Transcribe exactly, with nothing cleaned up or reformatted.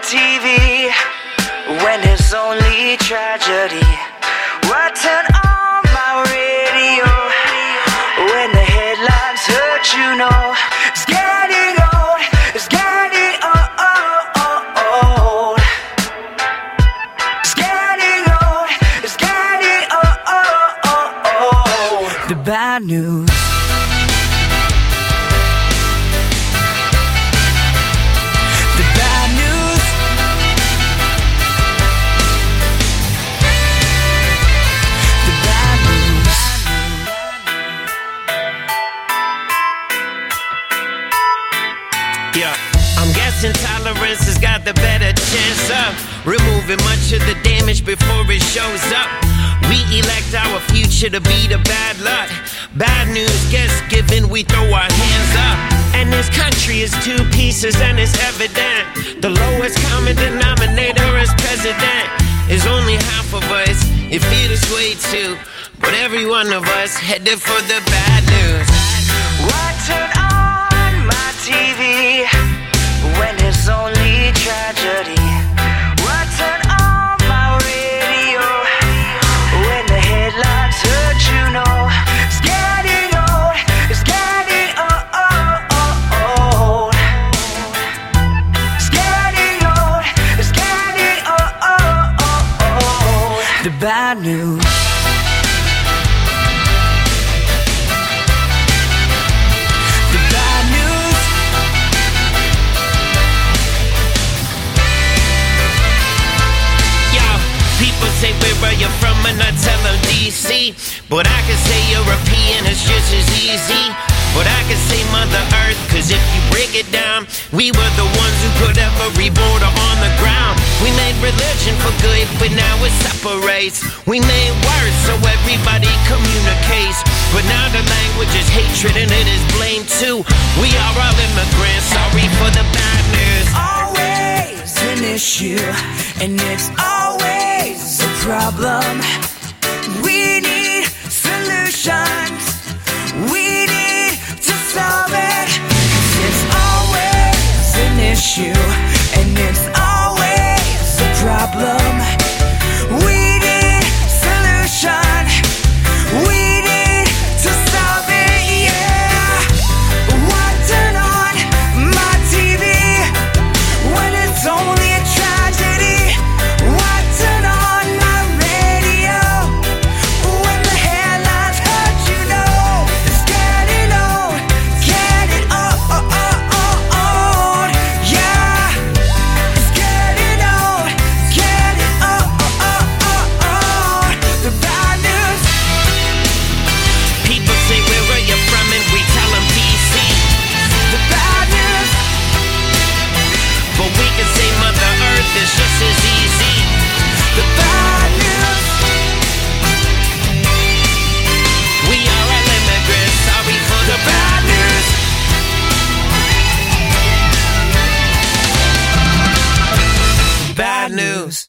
T V when there's only tragedy. Why turn on my radio when the headlines hurt? You know it's getting old, it's getting old. It's getting old, it's getting old. The bad news. Intolerance has got the better chance of removing much of the damage before it shows up. We elect our future to be the bad luck. Bad news gets given, we throw our hands up. And this country is two pieces and it's evident. The lowest common denominator as president is only half of us. It feels this way too, but every one of us headed for the bad news. Why turn on my T V when there's only tragedy? Why turn on my radio when the headlines hurt? You know it's getting old, it's getting old. It's getting old, it's getting old. The bad news. Say where are you from and I tell them D C, but I can say European, it's just as easy. But I can say Mother Earth, cause if you break it down, we were the ones who put every border on the ground. We made religion for good, but now it separates. We made words so everybody communicates, but now the language is hatred and it is blame too. We are all immigrants, sorry for the bad news. Always an issue, and it's always a problem. We need solutions, we need to solve it. 'Cause it's always an issue,